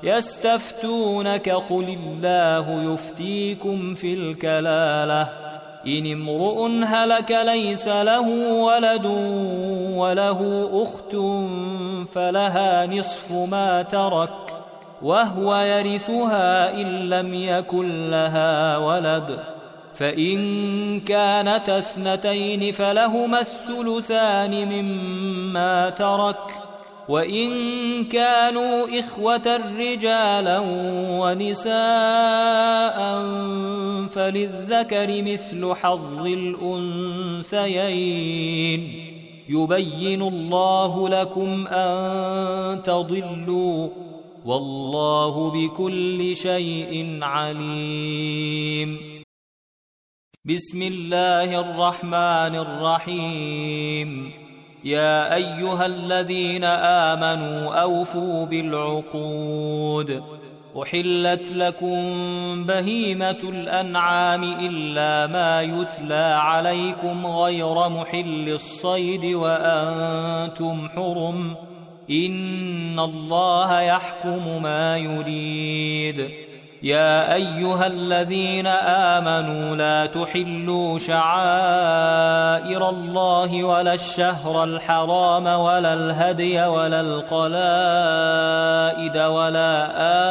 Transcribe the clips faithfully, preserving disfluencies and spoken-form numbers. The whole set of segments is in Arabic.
يستفتونك قل الله يفتيكم في الكلالة إن امرؤ هلك ليس له ولد وله أخت فلها نصف ما ترك وهو يرثها إن لم يكن لها ولد فإن كانت اثنتين فلهما الثلثان مما ترك وإن كانوا إخوة رجالا ونساء فللذكر مثل حظ الأنثيين يبين الله لكم أن تضلوا والله بكل شيء عليم. بسم الله الرحمن الرحيم. يا أيها الذين آمنوا أوفوا بالعقود أحلت لكم بهيمة الأنعام إلا ما يتلى عليكم غير محل الصيد وأنتم حرم إن الله يحكم ما يريد. يا أيها الذين آمنوا لا تحلوا شعائر الله ولا الشهر الحرام ولا الهدي ولا القلائد ولا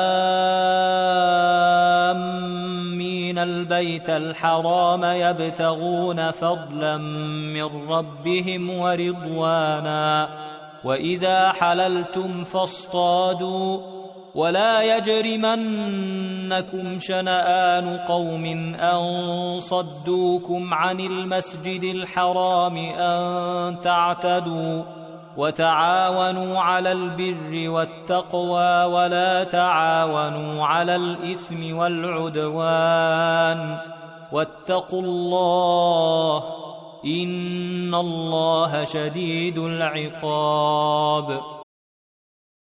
آمين البيت الحرام يبتغون فضلا من ربهم ورضوانا وإذا حللتم فاصطادوا ولا يجرمنكم شنآن قوم أن صدوكم عن المسجد الحرام أن تعتدوا وتعاونوا على البر والتقوى ولا تعاونوا على الإثم والعدوان واتقوا الله إن الله شديد العقاب.